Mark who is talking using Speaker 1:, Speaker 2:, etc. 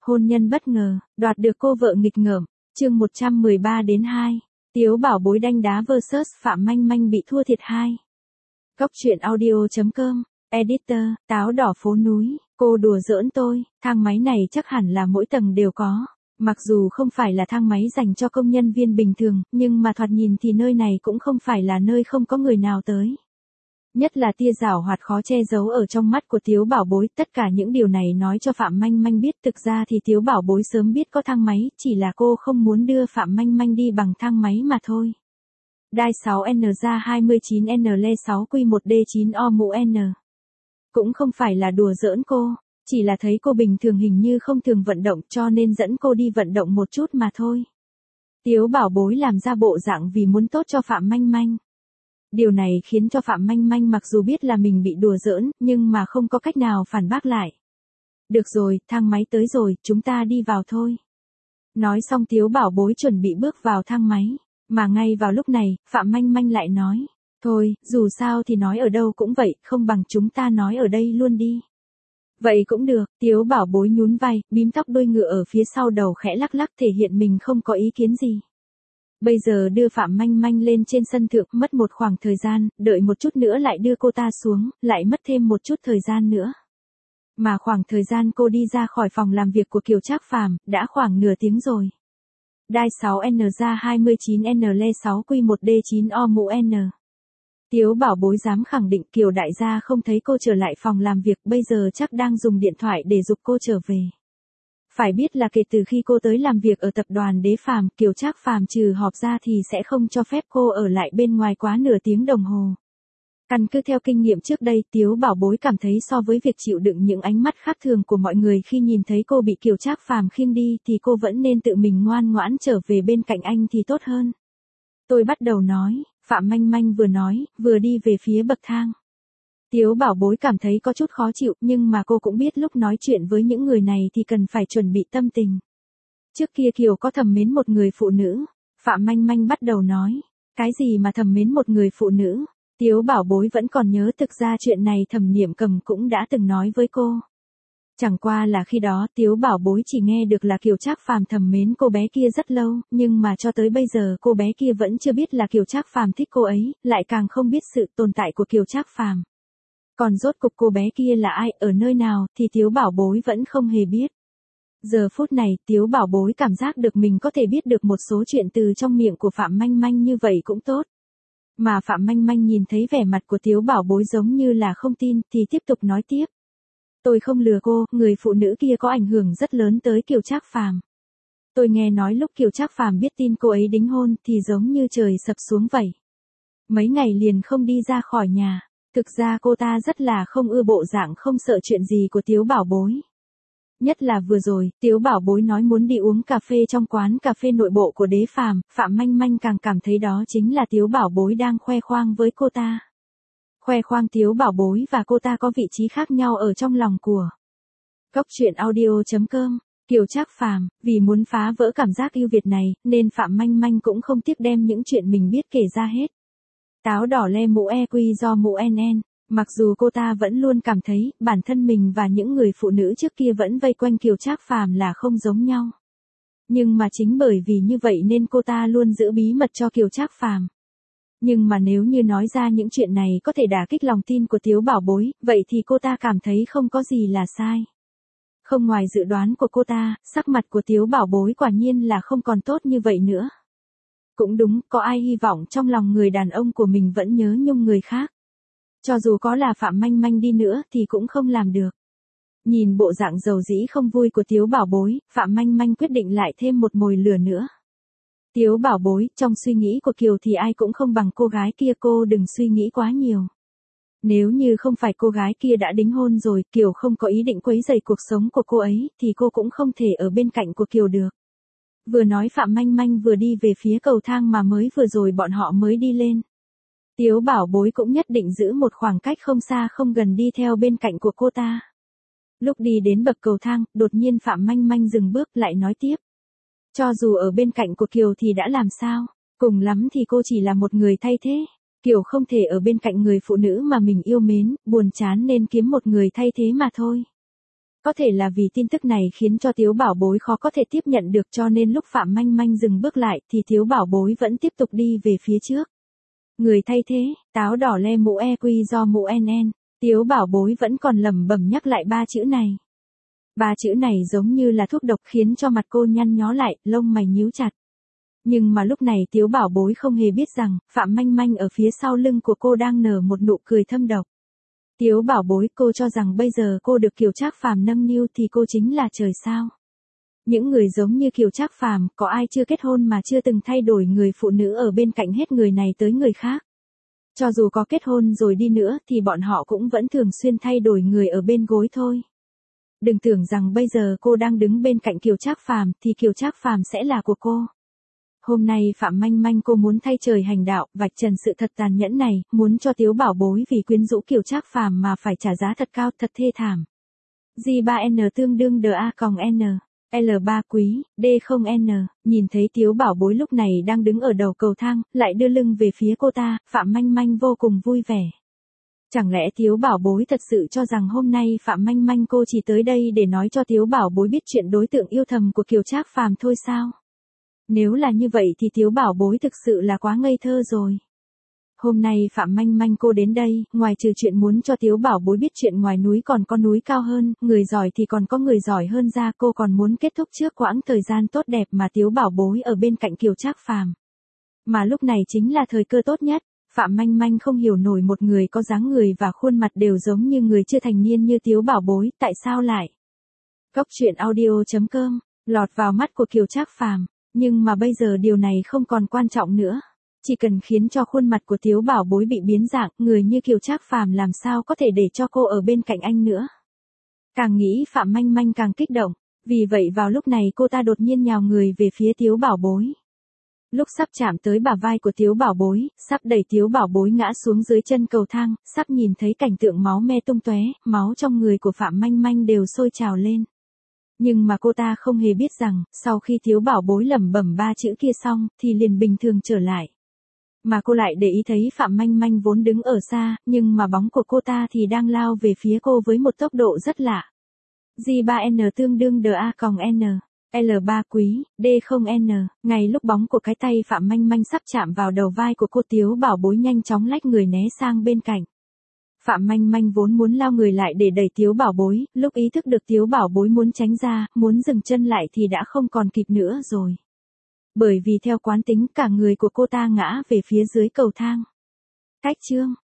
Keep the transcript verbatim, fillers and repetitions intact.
Speaker 1: Hôn nhân bất ngờ, đoạt được cô vợ nghịch ngợm, chương một trăm mười ba đến hai. Tiếu Bảo Bối đanh đá versus Phạm Manh Manh bị thua thiệt hai. Góc truyện audio chấm com, editor, táo đỏ phố núi, cô đùa giỡn tôi, thang máy này chắc hẳn là mỗi tầng đều có. Mặc dù không phải là thang máy dành cho công nhân viên bình thường, nhưng mà thoạt nhìn thì nơi này cũng không phải là nơi không có người nào tới. Nhất là tia giảo hoạt khó che giấu ở trong mắt của Tiếu Bảo Bối, tất cả những điều này nói cho Phạm Manh Manh biết thực ra thì Tiếu Bảo Bối sớm biết có thang máy, chỉ là cô không muốn đưa Phạm Manh Manh đi bằng thang máy mà thôi. Đai sáu N ra hai mươi chín N L sáu Q một D chín O mũ N. Cũng không phải là đùa giỡn cô, chỉ là thấy cô bình thường hình như không thường vận động cho nên dẫn cô đi vận động một chút mà thôi. Tiếu Bảo Bối làm ra bộ dạng vì muốn tốt cho Phạm Manh Manh. Điều này khiến cho Phạm Manh Manh mặc dù biết là mình bị đùa giỡn, nhưng mà không có cách nào phản bác lại. Được rồi, thang máy tới rồi, chúng ta đi vào thôi. Nói xong Tiếu Bảo Bối chuẩn bị bước vào thang máy, mà ngay vào lúc này, Phạm Manh Manh lại nói, thôi, dù sao thì nói ở đâu cũng vậy, không bằng chúng ta nói ở đây luôn đi. Vậy cũng được, Tiếu Bảo Bối nhún vai, bím tóc đuôi ngựa ở phía sau đầu khẽ lắc lắc thể hiện mình không có ý kiến gì. Bây giờ đưa Phạm Manh Manh lên trên sân thượng, mất một khoảng thời gian, đợi một chút nữa lại đưa cô ta xuống, lại mất thêm một chút thời gian nữa. Mà khoảng thời gian cô đi ra khỏi phòng làm việc của Kiều Trác Phàm, đã khoảng nửa tiếng rồi. Đai sáu N ra hai mươi chín N L sáu Q một D chín O mũ N. Tiếu Bảo Bối dám khẳng định Kiều đại gia không thấy cô trở lại phòng làm việc, bây giờ chắc đang dùng điện thoại để giục cô trở về. Phải biết là kể từ khi cô tới làm việc ở tập đoàn Đế Phàm, Kiều Trác Phàm trừ họp ra thì sẽ không cho phép cô ở lại bên ngoài quá nửa tiếng đồng hồ. Căn cứ theo kinh nghiệm trước đây, Tiếu Bảo Bối cảm thấy so với việc chịu đựng những ánh mắt khác thường của mọi người khi nhìn thấy cô bị Kiều Trác Phàm khiêng đi thì cô vẫn nên tự mình ngoan ngoãn trở về bên cạnh anh thì tốt hơn. Tôi bắt đầu nói, Phạm Manh Manh vừa nói, vừa đi về phía bậc thang. Tiếu Bảo Bối cảm thấy có chút khó chịu, nhưng mà cô cũng biết lúc nói chuyện với những người này thì cần phải chuẩn bị tâm tình. Trước kia Kiều có thầm mến một người phụ nữ, Phạm Manh Manh bắt đầu nói, cái gì mà thầm mến một người phụ nữ? Tiếu Bảo Bối vẫn còn nhớ thực ra chuyện này Thẩm Niệm Cầm cũng đã từng nói với cô. Chẳng qua là khi đó Tiếu Bảo Bối chỉ nghe được là Kiều Trác Phàm thầm mến cô bé kia rất lâu, nhưng mà cho tới bây giờ cô bé kia vẫn chưa biết là Kiều Trác Phàm thích cô ấy, lại càng không biết sự tồn tại của Kiều Trác Phàm. Còn rốt cục cô bé kia là ai, ở nơi nào, thì Tiếu Bảo Bối vẫn không hề biết. Giờ phút này, Tiếu Bảo Bối cảm giác được mình có thể biết được một số chuyện từ trong miệng của Phạm Manh Manh như vậy cũng tốt. Mà Phạm Manh Manh nhìn thấy vẻ mặt của Tiếu Bảo Bối giống như là không tin, thì tiếp tục nói tiếp. Tôi không lừa cô, người phụ nữ kia có ảnh hưởng rất lớn tới Kiều Trác Phàm. Tôi nghe nói lúc Kiều Trác Phàm biết tin cô ấy đính hôn thì giống như trời sập xuống vậy. Mấy ngày liền không đi ra khỏi nhà. Thực ra cô ta rất là không ưa bộ dạng không sợ chuyện gì của Tiếu Bảo Bối. Nhất là vừa rồi, Tiếu Bảo Bối nói muốn đi uống cà phê trong quán cà phê nội bộ của Đế Phàm, Phạm Manh Manh càng cảm thấy đó chính là Tiếu Bảo Bối đang khoe khoang với cô ta. Khoe khoang Tiếu Bảo Bối và cô ta có vị trí khác nhau ở trong lòng của. Góc truyện audio chấm com, Kiều Trác Phàm, vì muốn phá vỡ cảm giác yêu Việt này, nên Phạm Manh Manh cũng không tiếc đem những chuyện mình biết kể ra hết. Táo đỏ le mũ E Q do mũ N N, mặc dù cô ta vẫn luôn cảm thấy bản thân mình và những người phụ nữ trước kia vẫn vây quanh Kiều Trác Phàm là không giống nhau. Nhưng mà chính bởi vì như vậy nên cô ta luôn giữ bí mật cho Kiều Trác Phàm. Nhưng mà nếu như nói ra những chuyện này có thể đả kích lòng tin của Tiếu Bảo Bối, vậy thì cô ta cảm thấy không có gì là sai. Không ngoài dự đoán của cô ta, sắc mặt của Tiếu Bảo Bối quả nhiên là không còn tốt như vậy nữa. Cũng đúng, có ai hy vọng trong lòng người đàn ông của mình vẫn nhớ nhung người khác. Cho dù có là Phạm Manh Manh đi nữa thì cũng không làm được. Nhìn bộ dạng dầu dĩ không vui của Tiếu Bảo Bối, Phạm Manh Manh quyết định lại thêm một mồi lửa nữa. Tiếu Bảo Bối, trong suy nghĩ của Kiều thì ai cũng không bằng cô gái kia, cô đừng suy nghĩ quá nhiều. Nếu như không phải cô gái kia đã đính hôn rồi, Kiều không có ý định quấy rầy cuộc sống của cô ấy, thì cô cũng không thể ở bên cạnh của Kiều được. Vừa nói Phạm Manh Manh vừa đi về phía cầu thang mà mới vừa rồi bọn họ mới đi lên. Tiếu Bảo Bối cũng nhất định giữ một khoảng cách không xa không gần đi theo bên cạnh của cô ta. Lúc đi đến bậc cầu thang, đột nhiên Phạm Manh Manh dừng bước lại nói tiếp. Cho dù ở bên cạnh của Kiều thì đã làm sao, cùng lắm thì cô chỉ là một người thay thế. Kiều không thể ở bên cạnh người phụ nữ mà mình yêu mến, buồn chán nên kiếm một người thay thế mà thôi. Có thể là vì tin tức này khiến cho Tiếu Bảo Bối khó có thể tiếp nhận được, cho nên lúc Phạm Manh Manh dừng bước lại thì Tiếu Bảo Bối vẫn tiếp tục đi về phía trước. Người thay thế, táo đỏ le mũ e quy do mũ en en, Tiếu Bảo Bối vẫn còn lẩm bẩm nhắc lại ba chữ này. Ba chữ này giống như là thuốc độc khiến cho mặt cô nhăn nhó lại, lông mày nhíu chặt. Nhưng mà lúc này Tiếu Bảo Bối không hề biết rằng, Phạm Manh Manh ở phía sau lưng của cô đang nở một nụ cười thâm độc. Tiếu Bảo Bối, cô cho rằng bây giờ cô được Kiều Trác Phàm nâng niu thì cô chính là trời sao? Những người giống như Kiều Trác Phàm, có ai chưa kết hôn mà chưa từng thay đổi người phụ nữ ở bên cạnh hết người này tới người khác? Cho dù có kết hôn rồi đi nữa thì bọn họ cũng vẫn thường xuyên thay đổi người ở bên gối thôi. Đừng tưởng rằng bây giờ cô đang đứng bên cạnh Kiều Trác Phàm thì Kiều Trác Phàm sẽ là của cô. Hôm nay Phạm Manh Manh cô muốn thay trời hành đạo, vạch trần sự thật tàn nhẫn này, muốn cho Tiếu Bảo Bối vì quyến rũ Kiều Trác Phàm mà phải trả giá thật cao, thật thê thảm. G ba N tương đương D A còng N, L ba quý, D không N, nhìn thấy Tiếu Bảo Bối lúc này đang đứng ở đầu cầu thang, lại đưa lưng về phía cô ta, Phạm Manh Manh vô cùng vui vẻ. Chẳng lẽ Tiếu Bảo Bối thật sự cho rằng hôm nay Phạm Manh Manh cô chỉ tới đây để nói cho Tiếu Bảo Bối biết chuyện đối tượng yêu thầm của Kiều Trác Phàm thôi sao? Nếu là như vậy thì Tiếu Bảo Bối thực sự là quá ngây thơ rồi. Hôm nay Phạm Manh Manh cô đến đây, ngoài trừ chuyện muốn cho Tiếu Bảo Bối biết chuyện ngoài núi còn có núi cao hơn, người giỏi thì còn có người giỏi hơn ra, cô còn muốn kết thúc trước quãng thời gian tốt đẹp mà Tiếu Bảo Bối ở bên cạnh Kiều Trác Phàm. Mà lúc này chính là thời cơ tốt nhất. Phạm Manh Manh không hiểu nổi một người có dáng người và khuôn mặt đều giống như người chưa thành niên như Tiếu Bảo Bối, tại sao lại? Cốc truyện audio chấm com, lọt vào mắt của Kiều Trác Phàm, nhưng mà bây giờ điều này không còn quan trọng nữa. Chỉ cần khiến cho khuôn mặt của Tiếu Bảo Bối bị biến dạng, người như Kiều Trác Phàm làm sao có thể để cho cô ở bên cạnh anh nữa. Càng nghĩ Phạm Manh Manh càng kích động, vì vậy vào lúc này cô ta đột nhiên nhào người về phía Tiếu Bảo Bối. Lúc sắp chạm tới bả vai của Tiếu Bảo Bối, sắp đẩy Tiếu Bảo Bối ngã xuống dưới chân cầu thang, sắp nhìn thấy cảnh tượng máu me tung tóe, máu trong người của Phạm Manh Manh đều sôi trào lên. Nhưng mà cô ta không hề biết rằng, sau khi Tiếu Bảo Bối lẩm bẩm ba chữ kia xong, thì liền bình thường trở lại. Mà cô lại để ý thấy Phạm Manh Manh vốn đứng ở xa, nhưng mà bóng của cô ta thì đang lao về phía cô với một tốc độ rất lạ. G ba N tương đương D A còng N, L ba quý, D không N, ngay lúc bóng của cái tay Phạm Manh Manh sắp chạm vào đầu vai của cô, Tiếu Bảo Bối nhanh chóng lách người né sang bên cạnh. Phạm Manh Manh vốn muốn lao người lại để đẩy Tiếu Bảo Bối, lúc ý thức được Tiếu Bảo Bối muốn tránh ra, muốn dừng chân lại thì đã không còn kịp nữa rồi. Bởi vì theo quán tính cả người của cô ta ngã về phía dưới cầu thang. Cách chương